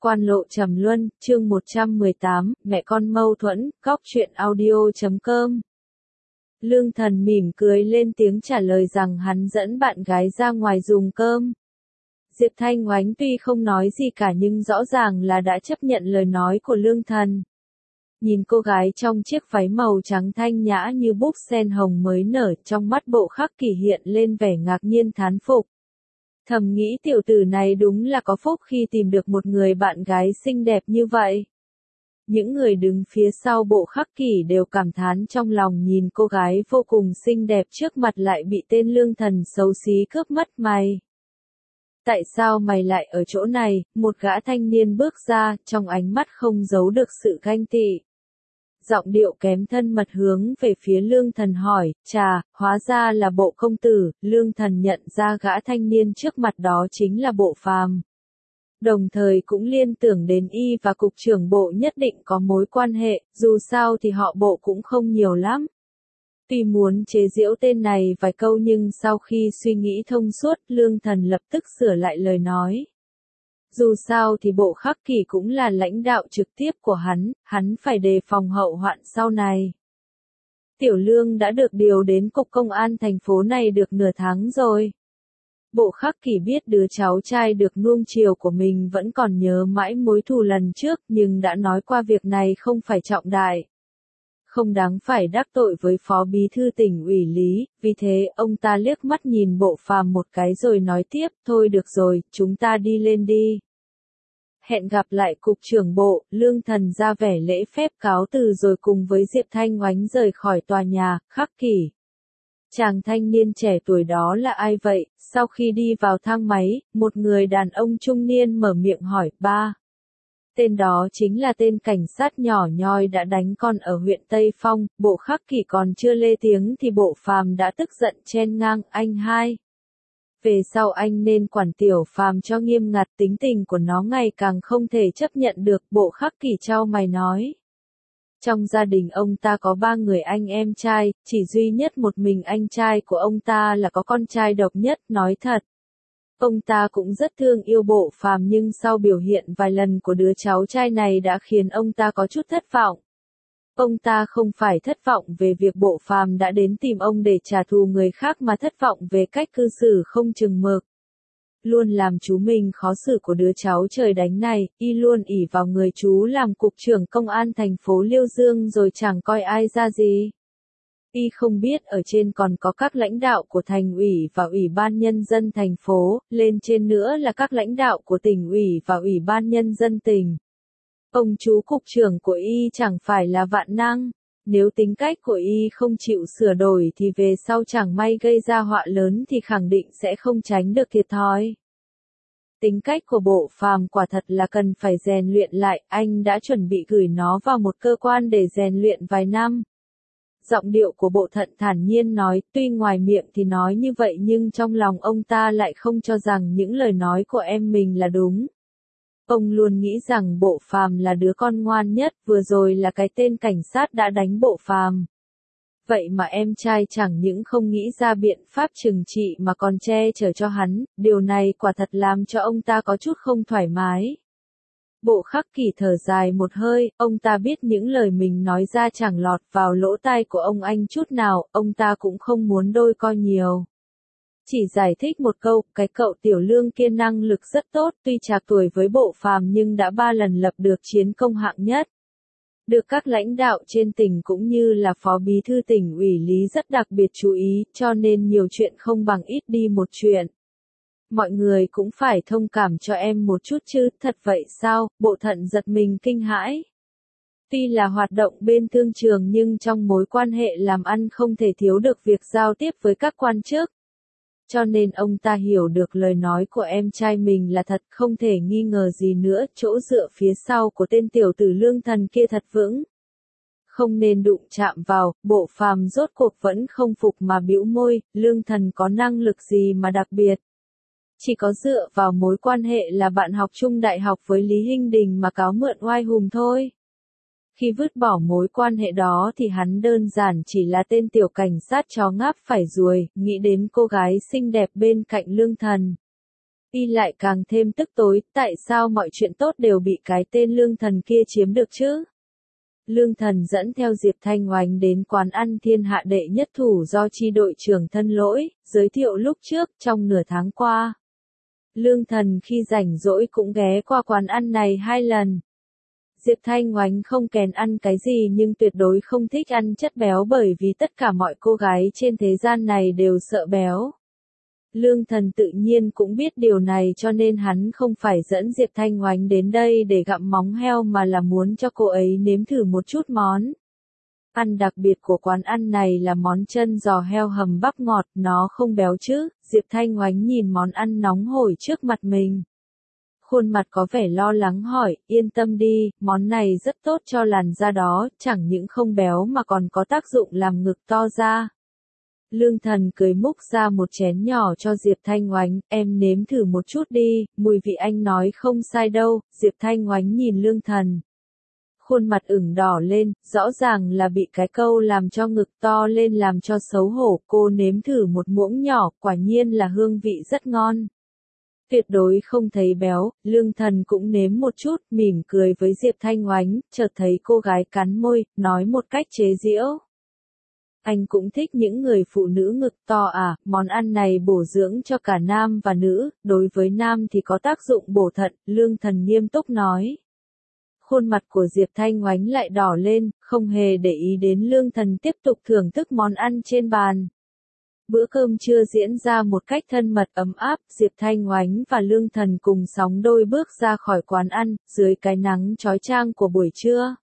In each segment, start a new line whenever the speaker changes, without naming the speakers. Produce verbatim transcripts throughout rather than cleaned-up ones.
Quan lộ trầm luân, chương một trăm mười tám, mẹ con mâu thuẫn, cóc truyện audio chấm com. Lương Thần mỉm cười lên tiếng trả lời rằng hắn dẫn bạn gái ra ngoài dùng cơm. Diệp Thanh Oánh tuy không nói gì cả nhưng rõ ràng là đã chấp nhận lời nói của Lương Thần. Nhìn cô gái trong chiếc váy màu trắng thanh nhã như búp sen hồng mới nở, trong mắt Bộ Khắc Kỷ hiện lên vẻ ngạc nhiên thán phục. Thầm nghĩ tiểu tử này đúng là có phúc khi tìm được một người bạn gái xinh đẹp như vậy. Những người đứng phía sau Bộ Khắc Kỷ đều cảm thán trong lòng nhìn cô gái vô cùng xinh đẹp trước mặt lại bị tên Lương Thần xấu xí cướp mất mày. Tại sao mày lại ở chỗ này? Một gã thanh niên bước ra, trong ánh mắt không giấu được sự ganh tị. Giọng điệu kém thân mật hướng về phía Lương Thần hỏi, chà, hóa ra là Bộ công tử. Lương Thần nhận ra gã thanh niên trước mặt đó chính là Bộ Phàm. Đồng thời cũng liên tưởng đến y và cục trưởng Bộ nhất định có mối quan hệ, dù sao thì họ Bộ cũng không nhiều lắm. Tuy muốn chế giễu tên này vài câu nhưng sau khi suy nghĩ thông suốt, Lương Thần lập tức sửa lại lời nói. Dù sao thì Bộ Khắc Kỷ cũng là lãnh đạo trực tiếp của hắn, hắn phải đề phòng hậu hoạn sau này. Tiểu Lương đã được điều đến cục công an thành phố này được nửa tháng rồi. Bộ Khắc Kỷ biết đứa cháu trai được nuông chiều của mình vẫn còn nhớ mãi mối thù lần trước nhưng đã nói qua việc này không phải trọng đại. Không đáng phải đắc tội với Phó Bí thư tỉnh ủy Lý, vì thế ông ta liếc mắt nhìn Bộ Phàm một cái rồi nói tiếp, thôi được rồi, chúng ta đi lên đi. Hẹn gặp lại cục trưởng Bộ. Lương Thần ra vẻ lễ phép cáo từ rồi cùng với Diệp Thanh Oánh rời khỏi tòa nhà. Khắc Kỷ. Chàng thanh niên trẻ tuổi đó là ai vậy? Sau khi đi vào thang máy, một người đàn ông trung niên mở miệng hỏi, ba. Tên đó chính là tên cảnh sát nhỏ nhoi đã đánh con ở huyện Tây Phong. Bộ Khắc Kỷ còn chưa lê tiếng thì Bộ Phàm đã tức giận chen ngang, anh hai. Về sau anh nên quản Tiểu Phàm cho nghiêm ngặt, tính tình của nó ngày càng không thể chấp nhận được. Bộ Khắc Kỷ chau mày nói. Trong gia đình ông ta có ba người anh em trai, chỉ duy nhất một mình anh trai của ông ta là có con trai độc nhất. Nói thật, ông ta cũng rất thương yêu Bộ Phàm nhưng sau biểu hiện vài lần của đứa cháu trai này đã khiến ông ta có chút thất vọng. Ông ta không phải thất vọng về việc Bộ Phàm đã đến tìm ông để trả thù người khác mà thất vọng về cách cư xử không chừng mực. Luôn làm chú mình khó xử của đứa cháu trời đánh này, y luôn ỷ vào người chú làm cục trưởng công an thành phố Liêu Dương rồi chẳng coi ai ra gì. Y không biết ở trên còn có các lãnh đạo của thành ủy và ủy ban nhân dân thành phố, lên trên nữa là các lãnh đạo của tỉnh ủy và ủy ban nhân dân tỉnh. Ông chú cục trưởng của y chẳng phải là vạn năng, nếu tính cách của y không chịu sửa đổi thì về sau chẳng may gây ra họa lớn thì khẳng định sẽ không tránh được thiệt thòi. Tính cách của Bộ Phàm quả thật là cần phải rèn luyện lại, anh đã chuẩn bị gửi nó vào một cơ quan để rèn luyện vài năm. Giọng điệu của Bộ Thận thản nhiên nói, tuy ngoài miệng thì nói như vậy nhưng trong lòng ông ta lại không cho rằng những lời nói của em mình là đúng. Ông luôn nghĩ rằng Bộ Phàm là đứa con ngoan nhất, vừa rồi là cái tên cảnh sát đã đánh Bộ Phàm. Vậy mà em trai chẳng những không nghĩ ra biện pháp trừng trị mà còn che chở cho hắn, điều này quả thật làm cho ông ta có chút không thoải mái. Bộ Khắc Kỷ thở dài một hơi, ông ta biết những lời mình nói ra chẳng lọt vào lỗ tai của ông anh chút nào, ông ta cũng không muốn đôi co nhiều. Chỉ giải thích một câu, cái cậu Tiểu Lương kia năng lực rất tốt, tuy trạc tuổi với Bộ Phàm nhưng đã ba lần lập được chiến công hạng nhất. Được các lãnh đạo trên tỉnh cũng như là Phó Bí thư tỉnh ủy Lý rất đặc biệt chú ý, cho nên nhiều chuyện không bằng ít đi một chuyện. Mọi người cũng phải thông cảm cho em một chút chứ, thật vậy sao? Bộ Thận giật mình kinh hãi. Tuy là hoạt động bên thương trường nhưng trong mối quan hệ làm ăn không thể thiếu được việc giao tiếp với các quan chức. Cho nên ông ta hiểu được lời nói của em trai mình là thật, không thể nghi ngờ gì nữa, chỗ dựa phía sau của tên tiểu tử Lương Thần kia thật vững. Không nên đụng chạm vào. Bộ Phàm rốt cuộc vẫn không phục mà bĩu môi, Lương Thần có năng lực gì mà đặc biệt. Chỉ có dựa vào mối quan hệ là bạn học chung đại học với Lý Hinh Đình mà cáo mượn oai hùng thôi. Khi vứt bỏ mối quan hệ đó thì hắn đơn giản chỉ là tên tiểu cảnh sát chó ngáp phải ruồi, nghĩ đến cô gái xinh đẹp bên cạnh Lương Thần. Y lại càng thêm tức tối, tại sao mọi chuyện tốt đều bị cái tên Lương Thần kia chiếm được chứ? Lương Thần dẫn theo Diệp Thanh Oánh đến quán ăn thiên hạ đệ nhất thủ do chi đội trưởng Thân Lỗi giới thiệu lúc trước trong nửa tháng qua. Lương Thần khi rảnh rỗi cũng ghé qua quán ăn này hai lần. Diệp Thanh Oánh không kén ăn cái gì nhưng tuyệt đối không thích ăn chất béo bởi vì tất cả mọi cô gái trên thế gian này đều sợ béo. Lương Thần tự nhiên cũng biết điều này cho nên hắn không phải dẫn Diệp Thanh Oánh đến đây để gặm móng heo mà là muốn cho cô ấy nếm thử một chút món ăn đặc biệt của quán ăn này là món chân giò heo hầm bắp ngọt, nó không béo chứ? Diệp Thanh Oánh nhìn món ăn nóng hổi trước mặt mình. Khuôn mặt có vẻ lo lắng hỏi, yên tâm đi, món này rất tốt cho làn da đó, chẳng những không béo mà còn có tác dụng làm ngực to ra. Lương Thần cười múc ra một chén nhỏ cho Diệp Thanh Oánh, em nếm thử một chút đi, mùi vị anh nói không sai đâu. Diệp Thanh Oánh nhìn Lương Thần. Khuôn mặt ửng đỏ lên, rõ ràng là bị cái câu làm cho ngực to lên làm cho xấu hổ. Cô nếm thử một muỗng nhỏ, quả nhiên là hương vị rất ngon. Tuyệt đối không thấy béo. Lương Thần cũng nếm một chút, mỉm cười với Diệp Thanh Oánh, chợt thấy cô gái cắn môi, nói một cách chế giễu. Anh cũng thích những người phụ nữ ngực to à? Món ăn này bổ dưỡng cho cả nam và nữ, đối với nam thì có tác dụng bổ thận. Lương Thần nghiêm túc nói. Khuôn mặt của Diệp Thanh Oánh lại đỏ lên, không hề để ý đến Lương Thần tiếp tục thưởng thức món ăn trên bàn. Bữa cơm trưa diễn ra một cách thân mật ấm áp, Diệp Thanh Oánh và Lương Thần cùng sóng đôi bước ra khỏi quán ăn, dưới cái nắng chói chang của buổi trưa.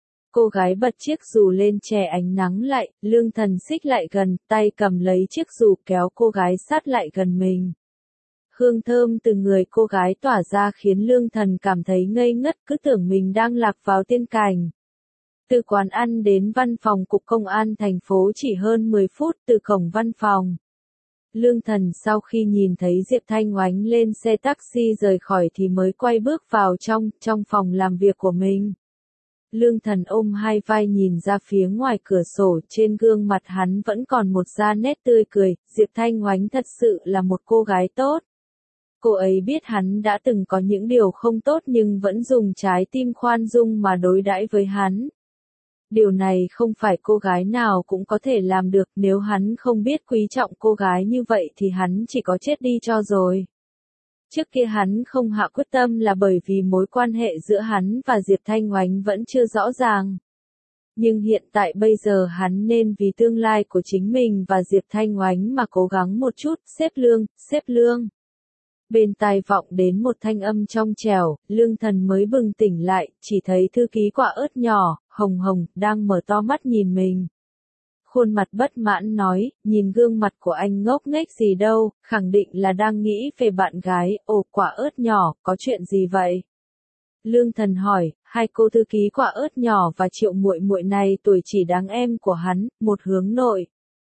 Cô gái bật chiếc dù lên che ánh nắng lại, Lương Thần xích lại gần, tay cầm lấy chiếc dù kéo cô gái sát lại gần mình. Hương thơm từ người cô gái tỏa ra khiến Lương Thần cảm thấy ngây ngất, cứ tưởng mình đang lạc vào tiên cảnh. Từ quán ăn đến văn phòng cục công an thành phố chỉ hơn mười phút từ cổng văn phòng. Lương Thần sau khi nhìn thấy Diệp Thanh Oánh lên xe taxi rời khỏi thì mới quay bước vào trong, trong phòng làm việc của mình. Lương Thần ôm hai vai nhìn ra phía ngoài cửa sổ, trên gương mặt hắn vẫn còn một da nét tươi cười. Diệp Thanh Oánh thật sự là một cô gái tốt. Cô ấy biết hắn đã từng có những điều không tốt nhưng vẫn dùng trái tim khoan dung mà đối đãi với hắn. Điều này không phải cô gái nào cũng có thể làm được, nếu hắn không biết quý trọng cô gái như vậy thì hắn chỉ có chết đi cho rồi. Trước kia hắn không hạ quyết tâm là bởi vì mối quan hệ giữa hắn và Diệp Thanh Oánh vẫn chưa rõ ràng. Nhưng hiện tại bây giờ hắn nên vì tương lai của chính mình và Diệp Thanh Oánh mà cố gắng một chút. Xếp Lương, xếp Lương. Bên tai vọng đến một thanh âm trong trẻo, Lương Thần mới bừng tỉnh lại, chỉ thấy thư ký Quả Ớt nhỏ, Hồng Hồng, đang mở to mắt nhìn mình. Khuôn mặt bất mãn nói, nhìn gương mặt của anh ngốc nghếch gì đâu, khẳng định là đang nghĩ về bạn gái. Ồ, Quả Ớt nhỏ, có chuyện gì vậy? Lương Thần hỏi, hai cô thư ký Quả Ớt nhỏ và Triệu muội muội này tuổi chỉ đáng em của hắn, một hướng nội,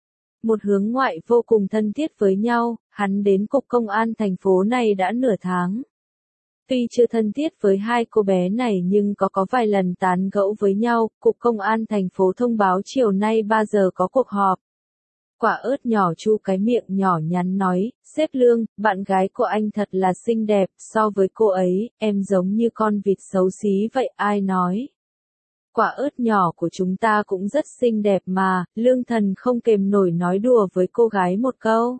một hướng ngoại vô cùng thân thiết với nhau. Hắn đến cục công an thành phố này đã nửa tháng. Tuy chưa thân thiết với hai cô bé này nhưng có có vài lần tán gẫu với nhau. Cục công an thành phố thông báo chiều nay ba giờ có cuộc họp. Quả Ớt nhỏ chu cái miệng nhỏ nhắn nói, sếp Lương, bạn gái của anh thật là xinh đẹp, so với cô ấy, em giống như con vịt xấu xí vậy. Ai nói? Quả Ớt nhỏ của chúng ta cũng rất xinh đẹp mà. Lương Thần không kềm nổi nói đùa với cô gái một câu.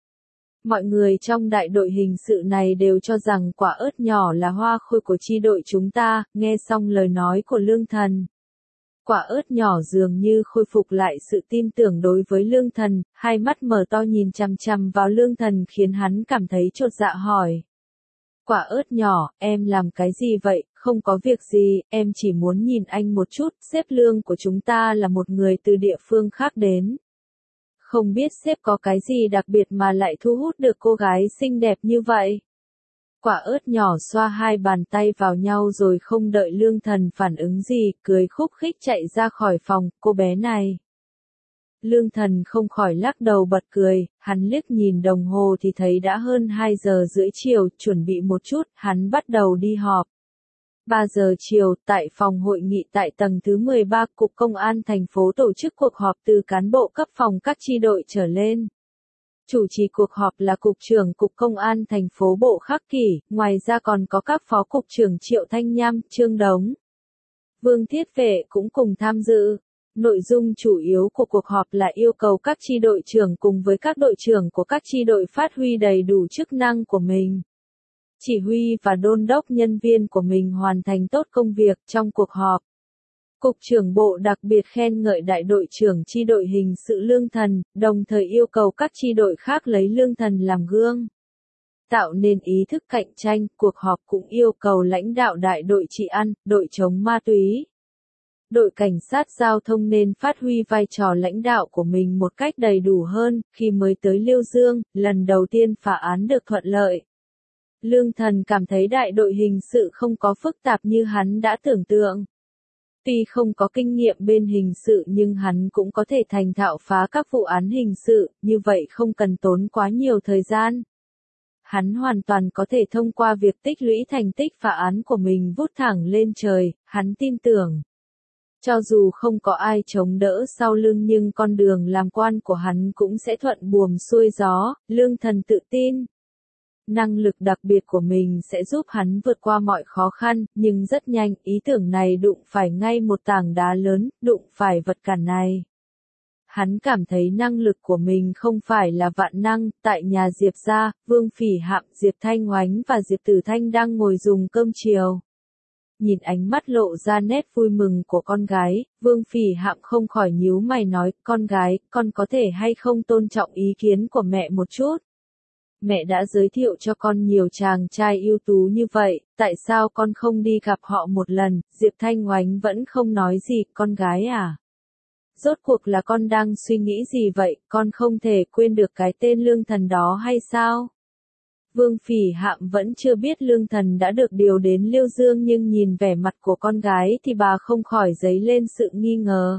Mọi người trong đại đội hình sự này đều cho rằng Quả Ớt nhỏ là hoa khôi của chi đội chúng ta. Nghe xong lời nói của Lương Thần, Quả Ớt nhỏ dường như khôi phục lại sự tin tưởng đối với Lương Thần, hai mắt mở to nhìn chằm chằm vào Lương Thần khiến hắn cảm thấy chột dạ hỏi. Quả Ớt nhỏ, em làm cái gì vậy? Không có việc gì, em chỉ muốn nhìn anh một chút. Sếp Lương của chúng ta là một người từ địa phương khác đến. Không biết sếp có cái gì đặc biệt mà lại thu hút được cô gái xinh đẹp như vậy? Quả Ớt nhỏ xoa hai bàn tay vào nhau rồi không đợi Lương Thần phản ứng gì, cười khúc khích chạy ra khỏi phòng. Cô bé này. Lương Thần không khỏi lắc đầu bật cười, hắn liếc nhìn đồng hồ thì thấy đã hơn hai giờ rưỡi chiều, chuẩn bị một chút, hắn bắt đầu đi họp. ba giờ chiều, tại phòng hội nghị tại tầng thứ mười ba, Cục Công an thành phố tổ chức cuộc họp từ cán bộ cấp phòng các chi đội trở lên. Chủ trì cuộc họp là Cục trưởng Cục Công an thành phố Bộ Khắc Kỷ, ngoài ra còn có các Phó Cục trưởng Triệu Thanh Nham, Trương Đống, Vương Thiết Vệ cũng cùng tham dự. Nội dung chủ yếu của cuộc họp là yêu cầu các chi đội trưởng cùng với các đội trưởng của các chi đội phát huy đầy đủ chức năng của mình, chỉ huy và đôn đốc nhân viên của mình hoàn thành tốt công việc. Trong cuộc họp, Cục trưởng Bộ đặc biệt khen ngợi đại đội trưởng chi đội hình sự Lương Thần, đồng thời yêu cầu các chi đội khác lấy Lương Thần làm gương, tạo nên ý thức cạnh tranh. Cuộc họp cũng yêu cầu lãnh đạo đại đội trị an, đội chống ma túy, đội cảnh sát giao thông nên phát huy vai trò lãnh đạo của mình một cách đầy đủ hơn. Khi mới tới Liêu Dương, lần đầu tiên phá án được thuận lợi, Lương Thần cảm thấy đại đội hình sự không có phức tạp như hắn đã tưởng tượng. Tuy không có kinh nghiệm bên hình sự nhưng hắn cũng có thể thành thạo phá các vụ án hình sự, như vậy không cần tốn quá nhiều thời gian. Hắn hoàn toàn có thể thông qua việc tích lũy thành tích phá án của mình vút thẳng lên trời. Hắn tin tưởng, cho dù không có ai chống đỡ sau lưng nhưng con đường làm quan của hắn cũng sẽ thuận buồm xuôi gió. Lương Thần tự tin, năng lực đặc biệt của mình sẽ giúp hắn vượt qua mọi khó khăn, nhưng rất nhanh, ý tưởng này đụng phải ngay một tảng đá lớn, đụng phải vật cản này. Hắn cảm thấy năng lực của mình không phải là vạn năng. Tại nhà Diệp gia, Vương Phỉ Hạm, Diệp Thanh Oánh và Diệp Tử Thanh đang ngồi dùng cơm chiều. Nhìn ánh mắt lộ ra nét vui mừng của con gái, Vương Phỉ Hạm không khỏi nhíu mày nói, con gái, con có thể hay không tôn trọng ý kiến của mẹ một chút? Mẹ đã giới thiệu cho con nhiều chàng trai ưu tú như vậy, tại sao con không đi gặp họ một lần? Diệp Thanh Oánh vẫn không nói gì, con gái à? Rốt cuộc là con đang suy nghĩ gì vậy, con không thể quên được cái tên Lương Thần đó hay sao? Vương Phỉ Hạm vẫn chưa biết Lương Thần đã được điều đến Liêu Dương nhưng nhìn vẻ mặt của con gái thì bà không khỏi dấy lên sự nghi ngờ.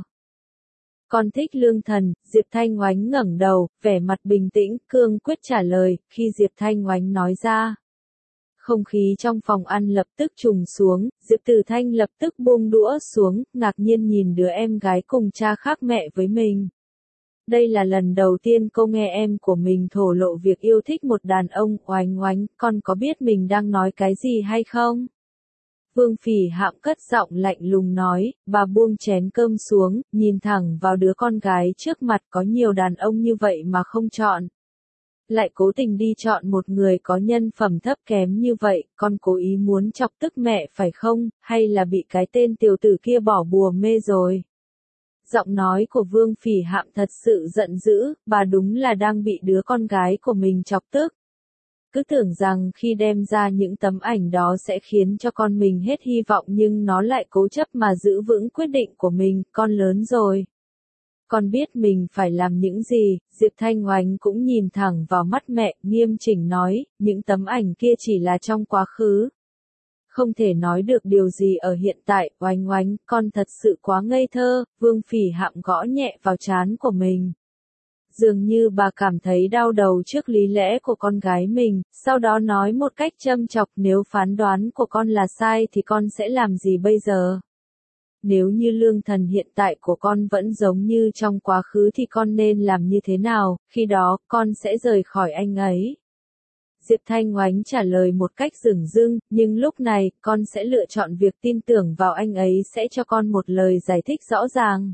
Con thích Lương Thần, Diệp Thanh Oánh ngẩng đầu, vẻ mặt bình tĩnh, cương quyết trả lời. Khi Diệp Thanh Oánh nói ra, không khí trong phòng ăn lập tức trùng xuống. Diệp Tử Thanh lập tức buông đũa xuống, ngạc nhiên nhìn đứa em gái cùng cha khác mẹ với mình. Đây là lần đầu tiên cô nghe em của mình thổ lộ việc yêu thích một đàn ông. Oánh Oánh, con có biết mình đang nói cái gì hay không? Vương Phỉ Hạm cất giọng lạnh lùng nói. Bà buông chén cơm xuống, nhìn thẳng vào đứa con gái trước mặt. Có nhiều đàn ông như vậy mà không chọn, lại cố tình đi chọn một người có nhân phẩm thấp kém như vậy. Con cố ý muốn chọc tức mẹ phải không, hay là bị cái tên tiểu tử kia bỏ bùa mê rồi? Giọng nói của Vương Phỉ Hạm thật sự giận dữ, bà đúng là đang bị đứa con gái của mình chọc tức. Cứ tưởng rằng khi đem ra những tấm ảnh đó sẽ khiến cho con mình hết hy vọng nhưng nó lại cố chấp mà giữ vững quyết định của mình. Con lớn rồi, con biết mình phải làm những gì. Diệp Thanh Oánh cũng nhìn thẳng vào mắt mẹ, nghiêm chỉnh nói, những tấm ảnh kia chỉ là trong quá khứ, không thể nói được điều gì ở hiện tại. Oánh Oánh, con thật sự quá ngây thơ. Vương Phỉ Hạm gõ nhẹ vào trán của mình. Dường như bà cảm thấy đau đầu trước lý lẽ của con gái mình, sau đó nói một cách châm chọc, nếu phán đoán của con là sai thì con sẽ làm gì bây giờ? Nếu như Lương Thần hiện tại của con vẫn giống như trong quá khứ thì con nên làm như thế nào? Khi đó, con sẽ rời khỏi anh ấy. Diệp Thanh Oánh trả lời một cách dửng dưng, nhưng lúc này, con sẽ lựa chọn việc tin tưởng vào anh ấy sẽ cho con một lời giải thích rõ ràng.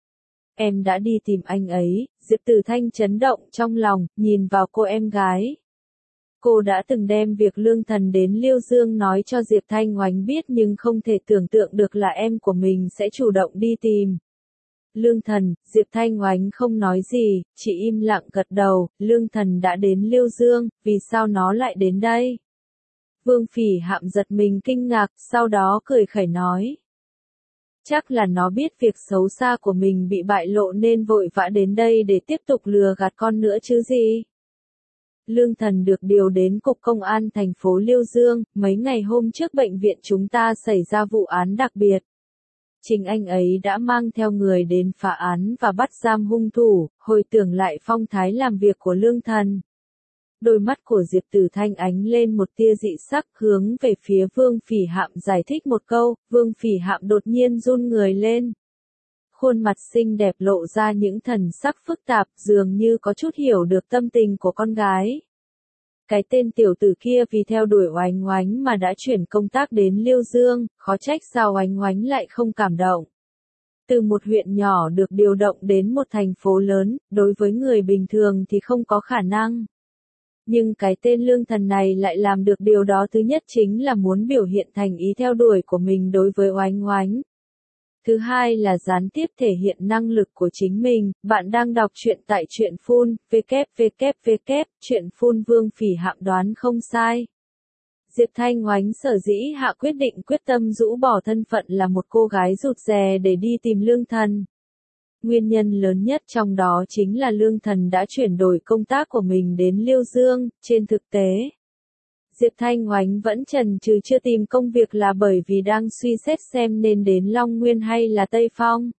Em đã đi tìm anh ấy. Diệp Tử Thanh chấn động trong lòng, nhìn vào cô em gái. Cô đã từng đem việc Lương Thần đến Liêu Dương nói cho Diệp Thanh Oánh biết nhưng không thể tưởng tượng được là em của mình sẽ chủ động đi tìm Lương Thần. Diệp Thanh Oánh không nói gì, chỉ im lặng gật đầu. Lương Thần đã đến Liêu Dương, vì sao nó lại đến đây? Vương Phỉ Hạm giật mình kinh ngạc, sau đó cười khẩy nói. Chắc là nó biết việc xấu xa của mình bị bại lộ nên vội vã đến đây để tiếp tục lừa gạt con nữa chứ gì. Lương Thần được điều đến Cục Công an thành phố Liêu Dương. Mấy ngày hôm trước bệnh viện chúng ta xảy ra vụ án đặc biệt. Chính anh ấy đã mang theo người đến phá án và bắt giam hung thủ. Hồi tưởng lại phong thái làm việc của Lương Thần, đôi mắt của Diệp Tử Thanh ánh lên một tia dị sắc, hướng về phía Vương Phỉ Hạm giải thích một câu. Vương Phỉ Hạm đột nhiên run người lên. Khuôn mặt xinh đẹp lộ ra những thần sắc phức tạp, dường như có chút hiểu được tâm tình của con gái. Cái tên tiểu tử kia vì theo đuổi Oánh Oánh mà đã chuyển công tác đến Liêu Dương, khó trách sao Oánh Oánh lại không cảm động. Từ một huyện nhỏ được điều động đến một thành phố lớn, đối với người bình thường thì không có khả năng. Nhưng cái tên Lương Thần này lại làm được điều đó. Thứ nhất chính là muốn biểu hiện thành ý theo đuổi của mình đối với Oánh Oánh. Thứ hai là gián tiếp thể hiện năng lực của chính mình. Bạn đang đọc truyện tại Truyện Phun, www. Truyện Phun Vương Phỉ Hạm đoán không sai. Diệp Thanh Oánh sở dĩ hạ quyết định quyết tâm rũ bỏ thân phận là một cô gái rụt rè để đi tìm Lương Thần. Nguyên nhân lớn nhất trong đó chính là Lương Thần đã chuyển đổi công tác của mình đến Liêu Dương. Trên thực tế, Diệp Thanh Oánh vẫn chần chừ chưa tìm công việc là bởi vì đang suy xét xem nên đến Long Nguyên hay là Tây Phong.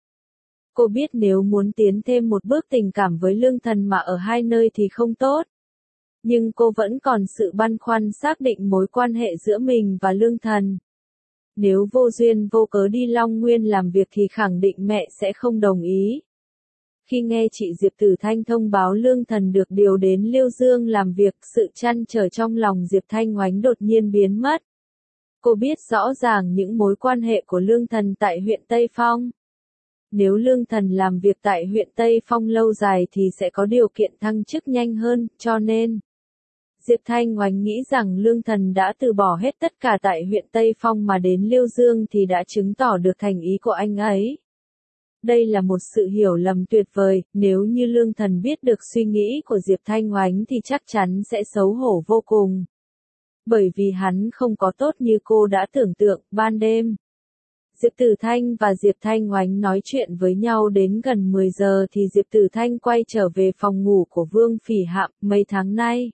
Cô biết nếu muốn tiến thêm một bước tình cảm với Lương Thần mà ở hai nơi thì không tốt. Nhưng cô vẫn còn sự băn khoăn xác định mối quan hệ giữa mình và Lương Thần. Nếu vô duyên vô cớ đi Long Nguyên làm việc thì khẳng định mẹ sẽ không đồng ý. Khi nghe chị Diệp Tử Thanh thông báo Lương Thần được điều đến Liêu Dương làm việc, sự trăn trở trong lòng Diệp Thanh Oánh đột nhiên biến mất. Cô biết rõ ràng những mối quan hệ của Lương Thần tại huyện Tây Phong. Nếu Lương Thần làm việc tại huyện Tây Phong lâu dài thì sẽ có điều kiện thăng chức nhanh hơn, cho nên Diệp Thanh Oánh nghĩ rằng Lương Thần đã từ bỏ hết tất cả tại huyện Tây Phong mà đến Liêu Dương thì đã chứng tỏ được thành ý của anh ấy. Đây là một sự hiểu lầm tuyệt vời, nếu như Lương Thần biết được suy nghĩ của Diệp Thanh Oánh thì chắc chắn sẽ xấu hổ vô cùng. Bởi vì hắn không có tốt như cô đã tưởng tượng. Ban đêm, Diệp Tử Thanh và Diệp Thanh Oánh nói chuyện với nhau đến gần mười giờ thì Diệp Tử Thanh quay trở về phòng ngủ của Vương Phỉ Hạm. Mấy tháng nay,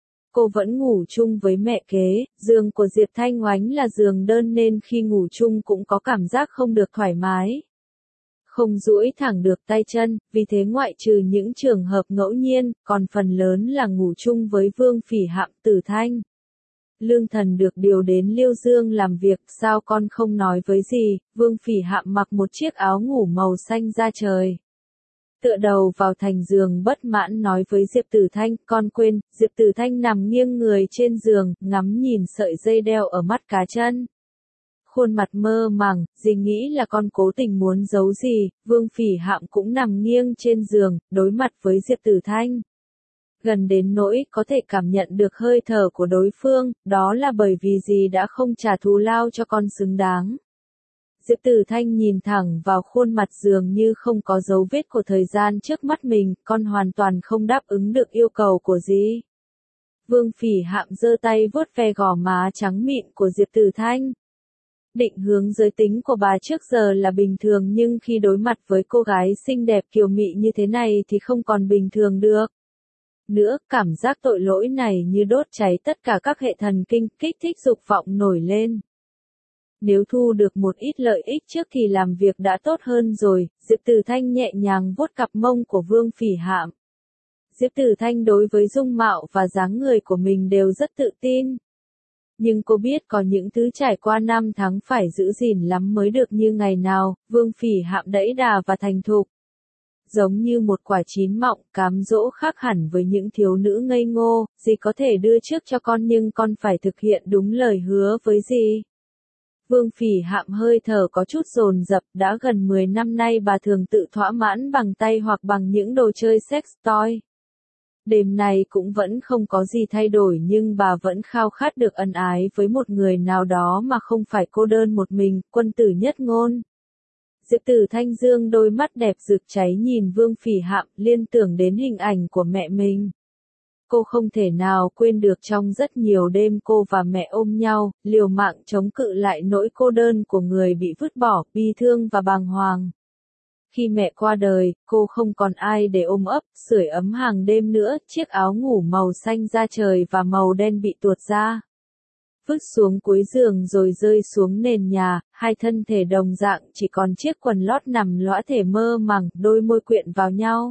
cô vẫn ngủ chung với mẹ kế. Giường của Diệp Thanh Oánh là giường đơn nên khi ngủ chung cũng có cảm giác không được thoải mái. Không duỗi thẳng được tay chân, vì thế ngoại trừ những trường hợp ngẫu nhiên, còn phần lớn là ngủ chung với Vương Phỉ Hạm. Tử Thanh, Lương Thần được điều đến Liêu Dương làm việc, sao con không nói với gì? Vương Phỉ Hạm mặc một chiếc áo ngủ màu xanh da trời. Tựa đầu vào thành giường bất mãn nói với Diệp Tử Thanh, con quên. Diệp Tử Thanh nằm nghiêng người trên giường, ngắm nhìn sợi dây đeo ở mắt cá chân. Khuôn mặt mơ màng, dì nghĩ là con cố tình muốn giấu gì. Vương Phỉ Hạm cũng nằm nghiêng trên giường, đối mặt với Diệp Tử Thanh. Gần đến nỗi có thể cảm nhận được hơi thở của đối phương, đó là bởi vì dì đã không trả thù lao cho con xứng đáng. Diệp Tử Thanh nhìn thẳng vào khuôn mặt dường như không có dấu vết của thời gian trước mắt mình, con hoàn toàn không đáp ứng được yêu cầu của dì. Vương Phỉ Hạm giơ tay vuốt ve gò má trắng mịn của Diệp Tử Thanh. Định hướng giới tính của bà trước giờ là bình thường nhưng khi đối mặt với cô gái xinh đẹp kiều mị như thế này thì không còn bình thường được. Nữa, cảm giác tội lỗi này như đốt cháy tất cả các hệ thần kinh, kích thích dục vọng nổi lên. Nếu thu được một ít lợi ích trước thì làm việc đã tốt hơn rồi. Diệp Tử Thanh nhẹ nhàng vuốt cặp mông của Vương Phỉ Hạm. Diệp Tử Thanh đối với dung mạo và dáng người của mình đều rất tự tin. Nhưng cô biết có những thứ trải qua năm tháng phải giữ gìn lắm mới được như ngày nào. Vương Phỉ Hạm đẫy đà và thành thục. Giống như một quả chín mọng, cám dỗ khác hẳn với những thiếu nữ ngây ngô. Dì có thể đưa trước cho con nhưng con phải thực hiện đúng lời hứa với dì. Vương Phỉ Hạm hơi thở có chút dồn dập, đã gần mười năm nay bà thường tự thỏa mãn bằng tay hoặc bằng những đồ chơi sex toy. Đêm này cũng vẫn không có gì thay đổi nhưng bà vẫn khao khát được ân ái với một người nào đó mà không phải cô đơn một mình. Quân tử nhất ngôn. Diệp Tử Thanh dương đôi mắt đẹp rực cháy nhìn Vương Phỉ Hạm, liên tưởng đến hình ảnh của mẹ mình. Cô không thể nào quên được trong rất nhiều đêm cô và mẹ ôm nhau, liều mạng chống cự lại nỗi cô đơn của người bị vứt bỏ, bi thương và bàng hoàng. Khi mẹ qua đời, cô không còn ai để ôm ấp, sưởi ấm hàng đêm nữa, chiếc áo ngủ màu xanh da trời và màu đen bị tuột ra. Vứt xuống cuối giường rồi rơi xuống nền nhà, hai thân thể đồng dạng chỉ còn chiếc quần lót nằm lõa thể mơ màng, đôi môi quyện vào nhau.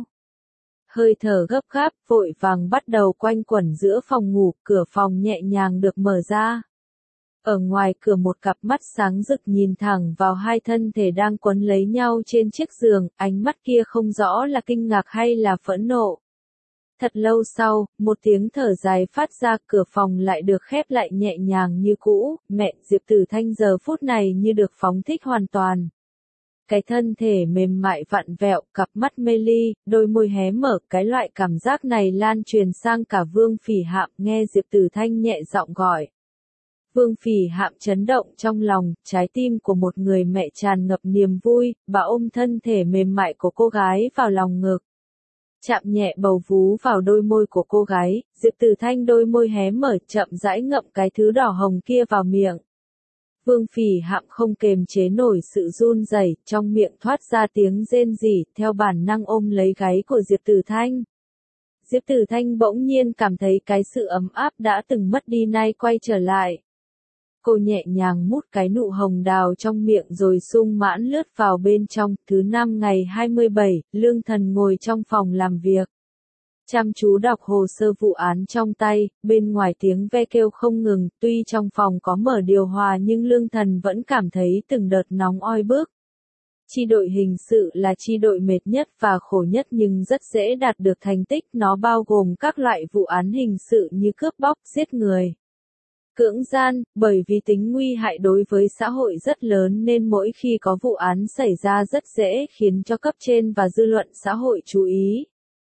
Hơi thở gấp gáp, vội vàng bắt đầu quanh quẩn giữa phòng ngủ, cửa phòng nhẹ nhàng được mở ra. Ở ngoài cửa một cặp mắt sáng rực nhìn thẳng vào hai thân thể đang quấn lấy nhau trên chiếc giường, ánh mắt kia không rõ là kinh ngạc hay là phẫn nộ. Thật lâu sau, một tiếng thở dài phát ra, cửa phòng lại được khép lại nhẹ nhàng như cũ, mẹ, Diệp Tử Thanh giờ phút này như được phóng thích hoàn toàn. Cái thân thể mềm mại vặn vẹo, cặp mắt mê ly, đôi môi hé mở, cái loại cảm giác này lan truyền sang cả Vương Phỉ Hạm, nghe Diệp Tử Thanh nhẹ giọng gọi. Vương Phỉ Hạm chấn động trong lòng, trái tim của một người mẹ tràn ngập niềm vui, bà ôm thân thể mềm mại của cô gái vào lòng ngực. Chạm nhẹ bầu vú vào đôi môi của cô gái, Diệp Tử Thanh đôi môi hé mở chậm rãi ngậm cái thứ đỏ hồng kia vào miệng. Vương Phỉ Hạm không kềm chế nổi sự run rẩy, trong miệng thoát ra tiếng rên rỉ, theo bản năng ôm lấy gáy của Diệp Tử Thanh. Diệp Tử Thanh bỗng nhiên cảm thấy cái sự ấm áp đã từng mất đi nay quay trở lại. Cô nhẹ nhàng mút cái nụ hồng đào trong miệng rồi sung mãn lướt vào bên trong. Thứ năm ngày hai mươi bảy, Lương Thần ngồi trong phòng làm việc. Chăm chú đọc hồ sơ vụ án trong tay, bên ngoài tiếng ve kêu không ngừng, tuy trong phòng có mở điều hòa nhưng Lương Thần vẫn cảm thấy từng đợt nóng oi bức. Chi đội hình sự là chi đội mệt nhất và khổ nhất nhưng rất dễ đạt được thành tích, nó bao gồm các loại vụ án hình sự như cướp bóc, giết người, cưỡng gian, bởi vì tính nguy hại đối với xã hội rất lớn nên mỗi khi có vụ án xảy ra rất dễ khiến cho cấp trên và dư luận xã hội chú ý.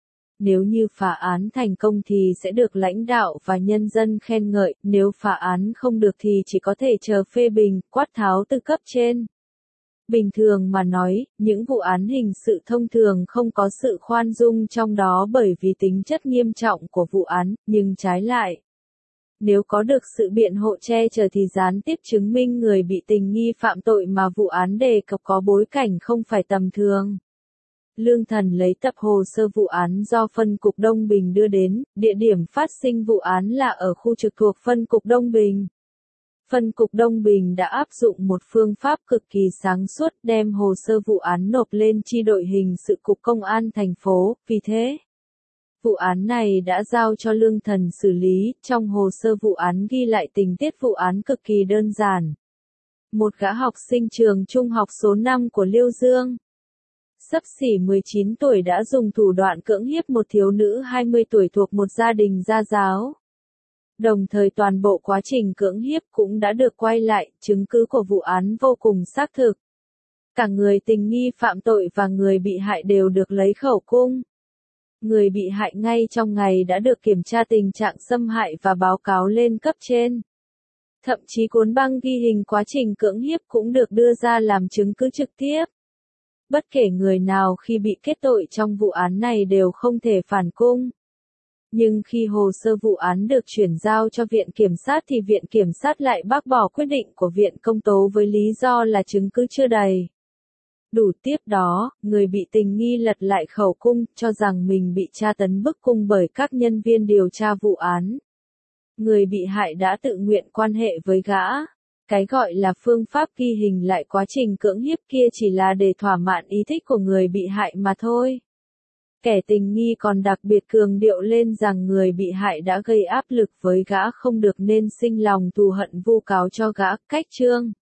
Nếu như phá án thành công thì sẽ được lãnh đạo và nhân dân khen ngợi, nếu phá án không được thì chỉ có thể chờ phê bình, quát tháo từ cấp trên. Bình thường mà nói, những vụ án hình sự thông thường không có sự khoan dung trong đó bởi vì tính chất nghiêm trọng của vụ án, nhưng trái lại. Nếu có được sự biện hộ che chở thì gián tiếp chứng minh người bị tình nghi phạm tội mà vụ án đề cập có bối cảnh không phải tầm thường. Lương Thần lấy tập hồ sơ vụ án do phân cục Đông Bình đưa đến, địa điểm phát sinh vụ án là ở khu trực thuộc phân cục Đông Bình. Phân cục Đông Bình đã áp dụng một phương pháp cực kỳ sáng suốt đem hồ sơ vụ án nộp lên chi đội hình sự cục công an thành phố, vì thế, vụ án này đã giao cho Lương Thần xử lý, trong hồ sơ vụ án ghi lại tình tiết vụ án cực kỳ đơn giản. Một gã học sinh trường trung học số năm của Liêu Dương, xấp xỉ mười chín tuổi đã dùng thủ đoạn cưỡng hiếp một thiếu nữ hai mươi tuổi thuộc một gia đình gia giáo. Đồng thời toàn bộ quá trình cưỡng hiếp cũng đã được quay lại, chứng cứ của vụ án vô cùng xác thực. Cả người tình nghi phạm tội và người bị hại đều được lấy khẩu cung. Người bị hại ngay trong ngày đã được kiểm tra tình trạng xâm hại và báo cáo lên cấp trên. Thậm chí cuốn băng ghi hình quá trình cưỡng hiếp cũng được đưa ra làm chứng cứ trực tiếp. Bất kể người nào khi bị kết tội trong vụ án này đều không thể phản cung. Nhưng khi hồ sơ vụ án được chuyển giao cho Viện Kiểm sát thì Viện Kiểm sát lại bác bỏ quyết định của Viện Công tố với lý do là chứng cứ chưa đầy đủ. Tiếp đó, người bị tình nghi lật lại khẩu cung, cho rằng mình bị tra tấn bức cung bởi các nhân viên điều tra vụ án. Người bị hại đã tự nguyện quan hệ với gã. Cái gọi là phương pháp ghi hình lại quá trình cưỡng hiếp kia chỉ là để thỏa mãn ý thích của người bị hại mà thôi. Kẻ tình nghi còn đặc biệt cường điệu lên rằng người bị hại đã gây áp lực với gã không được nên sinh lòng thù hận vu cáo cho gã, cách chương.